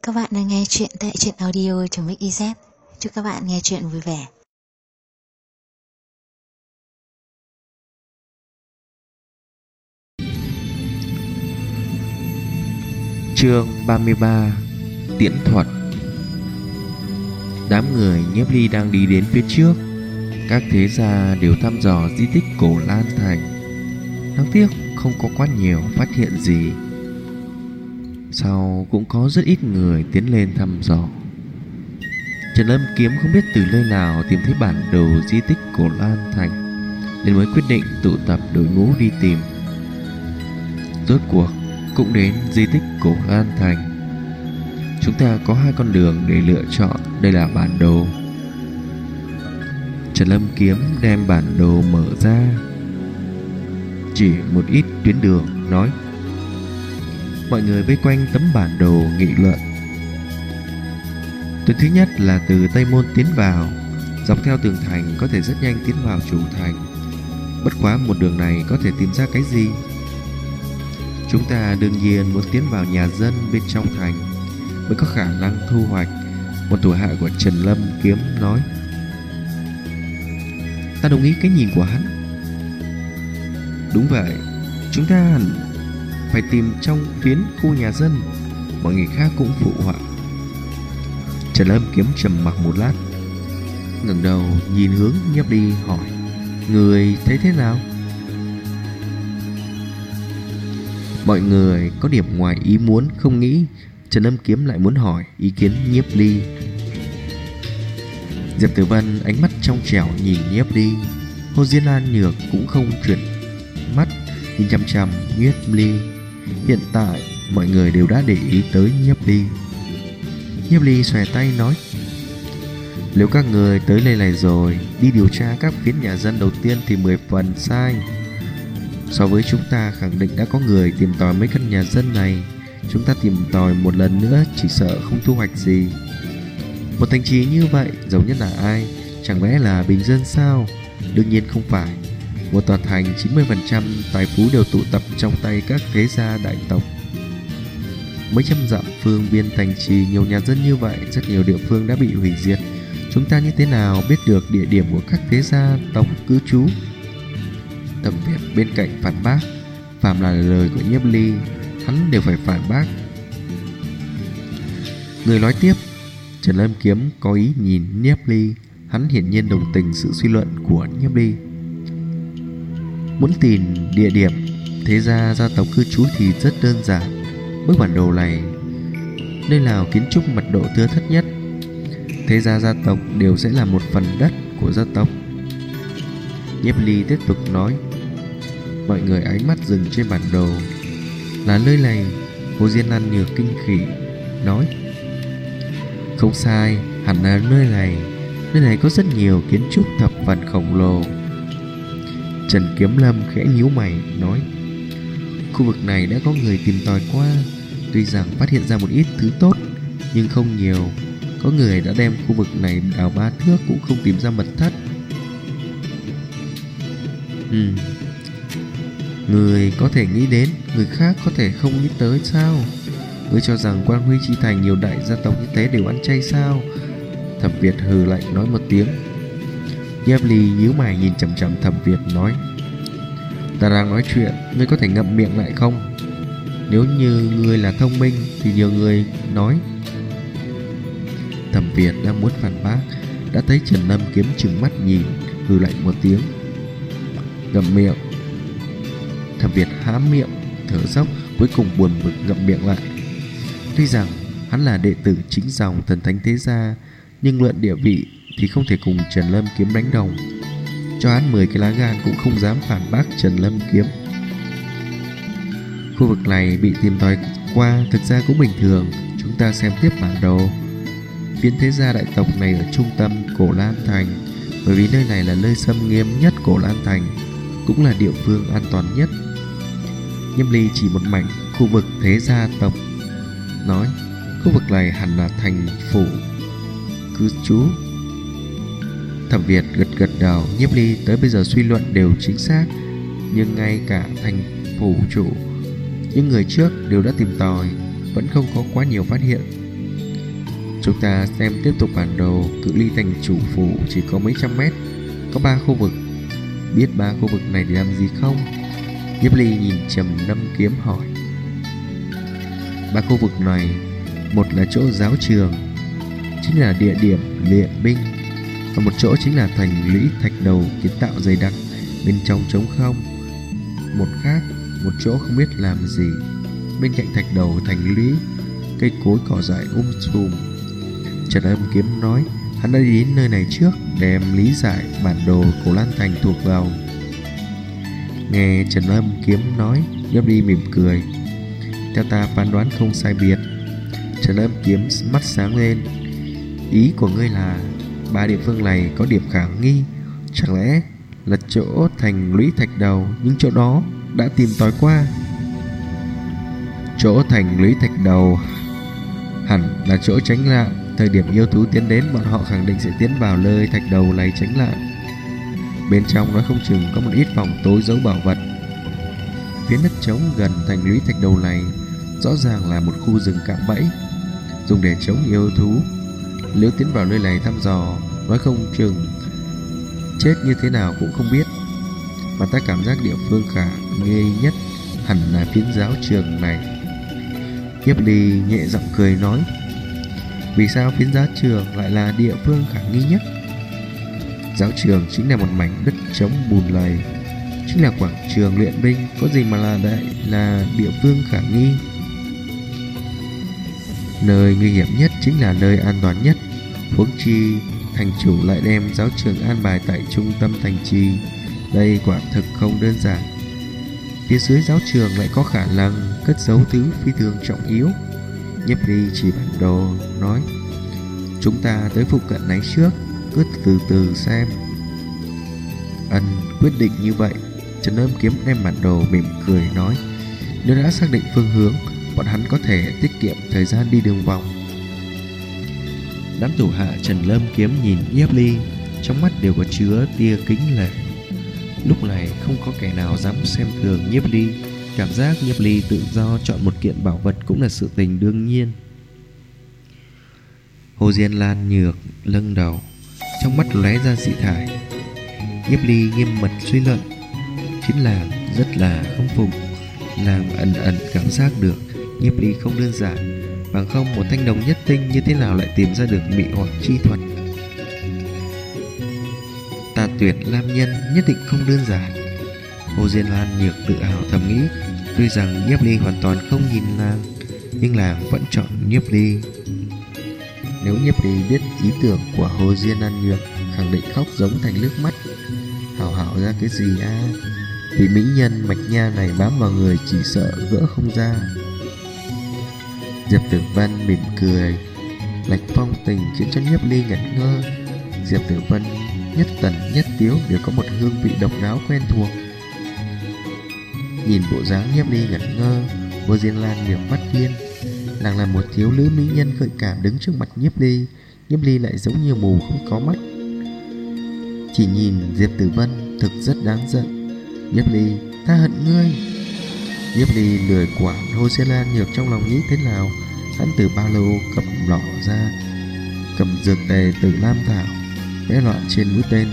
Các bạn đang nghe chuyện tại truyện audio.mix.iz. Chúc các bạn nghe chuyện vui vẻ. Chương 33: Tiễn thuật. Đám người Nhiếp Ly đang đi đến phía trước. Các thế gia đều thăm dò di tích cổ Lan Thành. Đáng tiếc không có quá nhiều phát hiện gì. Sau cũng có rất ít người tiến lên thăm dò. Trần Lâm Kiếm không biết từ nơi nào tìm thấy bản đồ di tích cổ Lan Thành, nên mới quyết định tụ tập đội ngũ đi tìm. Rốt cuộc cũng đến di tích cổ Lan Thành. Chúng ta có hai con đường để lựa chọn. Đây là bản đồ. Trần Lâm Kiếm đem bản đồ mở ra, chỉ một ít tuyến đường, nói. Mọi người vây quanh tấm bản đồ nghị luận. Tuyến thứ nhất là từ Tây Môn tiến vào, dọc theo tường thành có thể rất nhanh tiến vào chủ thành. Bất quá một đường này có thể tìm ra cái gì? Chúng ta đương nhiên muốn tiến vào nhà dân bên trong thành mới có khả năng thu hoạch. Một thủ hạ của Trần Lâm Kiếm nói. Ta đồng ý cái nhìn của hắn. Đúng vậy, chúng ta hẳn phải tìm trong phiến khu nhà dân. Mọi người khác cũng phụ họa. Trần Lâm Kiếm trầm mặc một lát, ngẩng đầu nhìn hướng Nhiếp Ly hỏi. Người thấy thế nào? Mọi người có điểm ngoài ý muốn, không nghĩ Trần Lâm Kiếm lại muốn hỏi ý kiến Nhiếp Ly. Diệp Tử Vân ánh mắt trong trẻo nhìn Nhiếp Ly. Hồ Diên Lan Nhược cũng không chuyển mắt nhìn chăm chăm Nhiếp Ly. Hiện tại mọi người đều đã để ý tới Nhiếp Ly. Nhiếp Ly xòe tay nói. Nếu các người tới nơi này rồi đi điều tra các phiến nhà dân đầu tiên thì 10 phần sai. So với chúng ta khẳng định đã có người tìm tòi mấy căn nhà dân này. Chúng ta tìm tòi một lần nữa chỉ sợ không thu hoạch gì. Một thành trì như vậy giàu nhất là ai? Chẳng lẽ là bình dân sao? Đương nhiên không phải. Một tòa thành 90% tài phú đều tụ tập trong tay các thế gia đại tộc. Mấy trăm dặm phương viên thành trì nhiều nhà dân như vậy, rất nhiều địa phương đã bị hủy diệt. Chúng ta như thế nào biết được địa điểm của các thế gia tộc cư trú? Thẩm Việt bên cạnh phản bác. Phàm là lời của Nhiếp Ly, hắn đều phải phản bác. Người nói tiếp. Trần Lâm Kiếm có ý nhìn Nhiếp Ly. Hắn hiển nhiên đồng tình sự suy luận của Nhiếp Ly. Muốn tìm địa điểm thế gia gia tộc cư trú thì rất đơn giản. Bức bản đồ này, nơi nào kiến trúc mật độ thưa thớt nhất, thế gia gia tộc đều sẽ là một phần đất của gia tộc. Nhiếp Ly tiếp tục nói. Mọi người ánh mắt dừng trên bản đồ. Là nơi này. Hồ Diên Lan Nhược kinh khỉ nói. Không sai, hẳn là nơi này. Nơi này có rất nhiều kiến trúc thập phần khổng lồ. Trần Kiếm Lâm khẽ nhíu mày nói. Khu vực này đã có người tìm tòi qua. Tuy rằng phát hiện ra một ít thứ tốt, nhưng không nhiều. Có người đã đem khu vực này đào 3 thước cũng không tìm ra mật thất. Người có thể nghĩ đến, người khác có thể không nghĩ tới sao? Ngươi cho rằng Quan Huy Chi Thành nhiều đại gia tộc như thế đều ăn chay sao? Thẩm Việt hừ lạnh nói một tiếng. Nhiếp Ly nhíu mày nhìn chằm chằm Thẩm Việt nói. Ta đang nói chuyện, ngươi có thể ngậm miệng lại không? Nếu như ngươi là thông minh thì nhiều người nói. Thẩm Việt đang muốn phản bác, đã thấy Trần Lâm Kiếm trừng mắt nhìn, hừ lạnh một tiếng. Ngậm miệng. Thẩm Việt há miệng thở dốc, cuối cùng buồn bực ngậm miệng lại. Tuy rằng hắn là đệ tử chính dòng thần thánh thế gia, nhưng luận địa vị thì không thể cùng Trần Lâm Kiếm đánh đồng. Cho hắn 10 cái lá gan cũng không dám phản bác Trần Lâm Kiếm. Khu vực này bị tìm tòi qua thực ra cũng bình thường. Chúng ta xem tiếp bản đồ. Phiến thế gia đại tộc này ở trung tâm cổ Lan Thành, bởi vì nơi này là nơi xâm nghiêm nhất cổ Lan Thành, cũng là địa phương an toàn nhất. Nhiếp Ly chỉ một mảnh khu vực thế gia tộc, nói. Khu vực này hẳn là thành phủ cư trú. Thẩm Việt gật gật đầu. Nhiếp Ly tới bây giờ suy luận đều chính xác. Nhưng ngay cả thành phủ chủ, những người trước đều đã tìm tòi, vẫn không có quá nhiều phát hiện. Chúng ta xem tiếp tục bản đồ. Cự ly thành chủ phủ chỉ có mấy trăm mét, có 3 khu vực. Biết 3 khu vực này để làm gì không? Nhiếp Ly nhìn Trầm Lâm Kiếm hỏi. 3 khu vực này, một là chỗ giáo trường, chính là địa điểm luyện binh, còn một chỗ chính là thành lũy thạch đầu kiến tạo dày đặc, bên trong trống không. Một chỗ không biết làm gì. Bên cạnh thạch đầu thành lũy, cây cối cỏ dại sùm. Trần Lâm Kiếm nói hắn đã đi đến nơi này trước để em lý giải bản đồ Cổ Lan Thành thuộc vào. Nghe Trần Lâm Kiếm nói, Nhiếp Ly mỉm cười. Theo ta phán đoán không sai biệt. Trần Lâm Kiếm mắt sáng lên. Ý của ngươi là 3 địa phương này có điểm khả nghi, chẳng lẽ là chỗ thành lũy thạch đầu? Nhưng chỗ đó đã tìm tòi qua. Chỗ thành lũy thạch đầu hẳn là chỗ tránh nạn. Thời điểm yêu thú tiến đến, bọn họ khẳng định sẽ tiến vào nơi thạch đầu này tránh nạn. Bên trong nói không chừng có một ít phòng tối giấu bảo vật. Phía đất trống gần thành lũy thạch đầu này rõ ràng là một khu rừng cạm bẫy, dùng để chống yêu thú. Nếu tiến vào nơi này thăm dò, nói không chừng chết như thế nào cũng không biết. Mà ta cảm giác địa phương khả nghi nhất hẳn là phiến giáo trường này. Nhiếp Ly nhẹ giọng cười nói. Vì sao phiến giáo trường lại là địa phương khả nghi nhất? Giáo trường chính là một mảnh đất trống bùn lầy, chính là quảng trường luyện binh, có gì mà là địa phương khả nghi. Nơi nguy hiểm nhất chính là nơi an toàn nhất. Huống chi thành chủ lại đem giáo trường an bài tại trung tâm thành trì, đây quả thực không đơn giản. Phía dưới giáo trường lại có khả năng cất giấu thứ phi thường trọng yếu. Nhiếp Ly chỉ bản đồ nói, chúng ta tới phụ cận này trước, cứ từ từ xem. Quyết định như vậy. Trần Lâm Kiếm đem bản đồ mỉm cười nói, nếu đã xác định phương hướng, bọn hắn có thể tiết kiệm thời gian đi đường vòng. Đám thủ hạ Trần Lâm Kiếm nhìn Nhiếp Ly, trong mắt đều có chứa tia kính lệ. Lúc này không có kẻ nào dám xem thường Nhiếp Ly. Cảm giác Nhiếp Ly tự do chọn một kiện bảo vật cũng là sự tình đương nhiên. Hồ Diên Lan nhược lâng đầu, trong mắt lóe ra dị thải. Nhiếp Ly nghiêm mật suy luận, chính làng rất là không phục. Làng ẩn ẩn cảm giác được Nhiếp Ly không đơn giản, bằng không một thanh đồng nhất tinh như thế nào lại tìm ra được mị hoặc chi thuật. Ta tuyển Lam Nhân nhất định không đơn giản. Hồ Diên Lan nhược tự hào thầm nghĩ. Tuy rằng Nhiếp Ly hoàn toàn không nhìn làng, nhưng làng vẫn chọn Nhiếp Ly. Nếu Nhiếp Ly biết ý tưởng của Hồ Diên Lan nhược, khẳng định khóc giống thành nước mắt. Hảo ra cái gì a? Vì mỹ nhân Mạch Nha này bám vào người chỉ sợ gỡ không ra. Diệp Tử Văn mỉm cười, lạch phong tình khiến cho Nhiếp Ly ngẩn ngơ. Diệp Tử Văn nhất tần nhất tiếu đều có một hương vị độc đáo quen thuộc. Nhìn bộ dáng Nhiếp Ly ngẩn ngơ, Vô Diên Lan niềm mắt điên. Nàng là một thiếu nữ mỹ nhân gợi cảm đứng trước mặt Nhiếp Ly. Nhiếp Ly lại giống như mù không có mắt. Chỉ nhìn Diệp Tử Văn thực rất đáng giận. Nhiếp Ly, ta hận ngươi. Nhiếp Ly lười quản Hồ Diên Lan nhược trong lòng nghĩ thế nào. Hắn từ ba lô cầm lọ ra, cầm dược tề từ Lam Thảo, vẽ loạn trên mũi tên.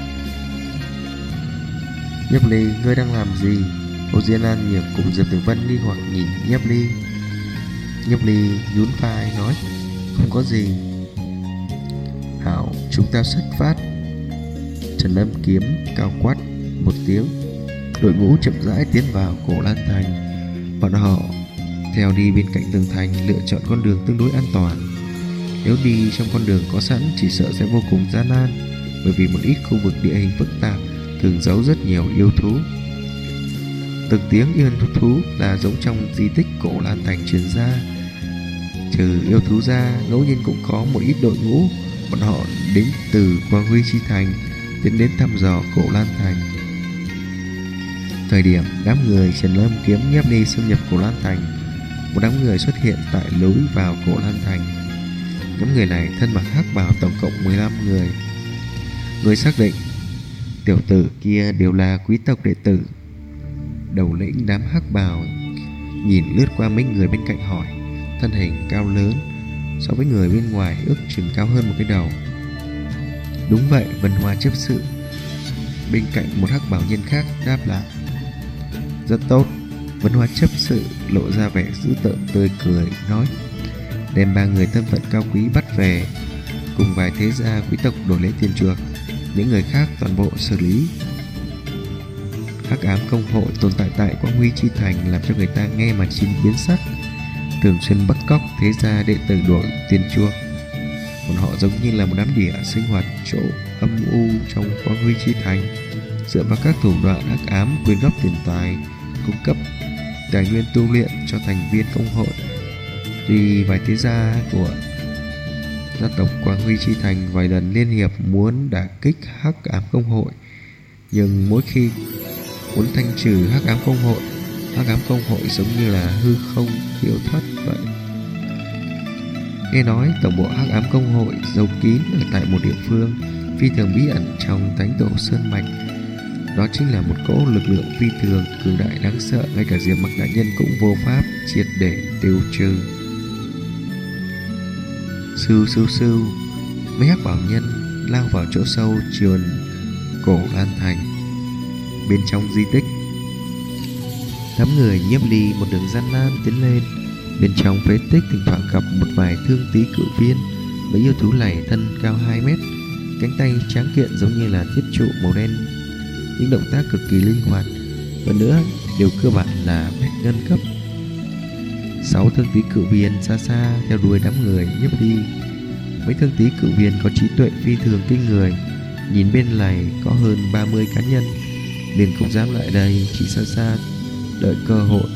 Nhiếp Ly, ngươi đang làm gì? Hồ Diên Lan nhược cùng Diệp Tử Văn nghi hoặc nhìn Nhiếp Ly. Nhiếp Ly nhún vai nói, không có gì. Hảo, chúng ta xuất phát. Trần Lâm Kiếm cao quát một tiếng. Đội ngũ chậm rãi tiến vào Cổ Lan Thành. Bọn họ theo đi bên cạnh tường thành, lựa chọn con đường tương đối an toàn. Nếu đi trong con đường có sẵn chỉ sợ sẽ vô cùng gian nan, bởi vì một ít khu vực địa hình phức tạp thường giấu rất nhiều yêu thú. Từng tiếng yêu thú là giống trong di tích Cổ Lan Thành truyền ra. Trừ yêu thú ra, ngẫu nhiên cũng có một ít đội ngũ, bọn họ đến từ Quang Huy Chi Thành, tiến đến thăm dò Cổ Lan Thành. Thời điểm đám người Trần Lâm Kiếm Nhiếp Ly xâm nhập Cổ Lan Thành, một đám người xuất hiện tại lối vào Cổ Lan Thành. Nhóm người này thân mặc hắc bào, tổng cộng 15 người. Người xác định tiểu tử kia đều là quý tộc đệ tử. Đầu lĩnh đám hắc bào nhìn lướt qua mấy người bên cạnh hỏi, thân hình cao lớn, so với người bên ngoài ước chừng cao hơn một cái đầu. Đúng vậy, Vân Hoa chấp sự bên cạnh một hắc bảo nhân khác đáp lại. Rất tốt. Vân Hoa chấp sự lộ ra vẻ dữ tợn tươi cười nói, đem 3 người thân phận cao quý bắt về, cùng vài thế gia quý tộc đổi lấy tiền chuộc, những người khác toàn bộ xử lý. Hắc ám công hội tồn tại tại Quang Huy Chi Thành làm cho người ta nghe mà chín biến sắc, thường xuyên bắt cóc thế gia đệ tử đổi tiền chuộc. Bọn họ giống như là một đám đỉa sinh hoạt chỗ âm u trong Quang Huy Chi Thành, dựa vào các thủ đoạn hắc ám quyên góp tiền tài, cung cấp tài nguyên tu luyện cho thành viên công hội. Tuy vài thế gia của gia tộc Quang Huy Chi Thành vài lần liên hiệp muốn đả kích hắc ám công hội, nhưng mỗi khi muốn thanh trừ hắc ám công hội giống như là hư không tiêu thất vậy. Nghe nói tổng bộ hắc ám công hội giấu kín ở tại một địa phương phi thường bí ẩn trong thánh tổ sơn mạch. Đó chính là một cỗ lực lượng phi thường cường đại đáng sợ, ngay cả Diệp Mặc đại nhân cũng vô pháp triệt để tiêu trừ. Sưu sưu sưu, mấy hắc bảo nhân lao vào chỗ sâu truyền cổ Lan Thành. Bên trong di tích, đám người Nhiếp Ly một đường gian nan tiến lên. Bên trong phế tích thỉnh thoảng gặp một vài thương tí cự viên. Mấy yêu thú này thân cao 2 mét, cánh tay tráng kiện giống như là thiết trụ màu đen, những động tác cực kỳ linh hoạt, hơn nữa đều cơ bản là bạch ngân cấp. 6 thương tí cự viên xa xa theo đuôi đám người Nhiếp Ly. Mấy thương tí cự viên có trí tuệ phi thường kinh người, nhìn bên này có hơn 30 cá nhân, liền không dám lại đây, chỉ xa xa đợi cơ hội.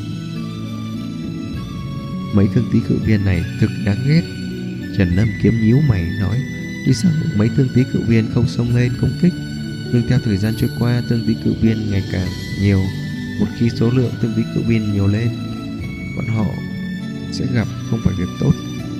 Mấy thương tí cự viên này thực đáng ghét. Trần Lâm Kiếm nhíu mày nói, tuy rằng mấy thương tí cự viên không xông lên công kích, nhưng theo thời gian trôi qua, thương tí cự viên ngày càng nhiều. Một khi số lượng thương tí cự viên nhiều lên, bọn họ sẽ gặp không phải việc tốt.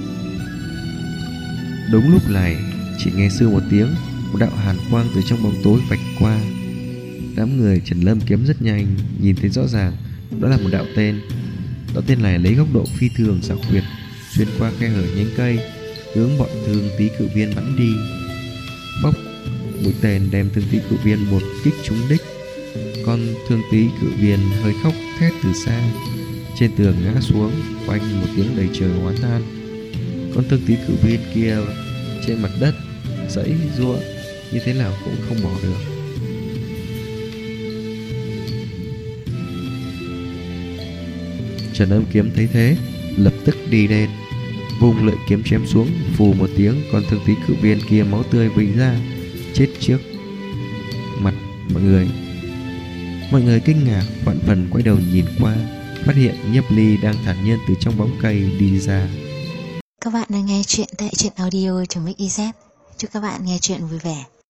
Đúng lúc này, chỉ nghe sư một tiếng, một đạo hàn quang từ trong bóng tối vạch qua. Đám người Trần Lâm Kiếm rất nhanh nhìn thấy rõ ràng, đó là một đạo tên. Đạo tên này lấy góc độ phi thường xảo quyệt, xuyên qua khe hở nhánh cây, hướng bọn thương tí cự viên bắn đi. Bốc, mũi tên đem thương tí cự viên một kích trúng đích. Con thương tí cự viên hơi khóc thét từ xa, trên tường ngã xuống, quanh một tiếng đầy trời oán than. Con thương tí cự viên kia trên mặt đất giãy giụa như thế nào cũng không bỏ được. Trần Âm Kiếm thấy thế, lập tức đi lên, vung lợi kiếm chém xuống. Phù một tiếng, con thương tí cự viên kia máu tươi vẩy ra, chết trước mặt mọi người. Mọi người kinh ngạc, vạn phần quay đầu nhìn qua, phát hiện Nhiếp Ly đang thản nhiên từ trong bóng cây đi ra. Các bạn đang nghe chuyện tại truyện audio.mix.iz. Chúc các bạn nghe chuyện vui vẻ.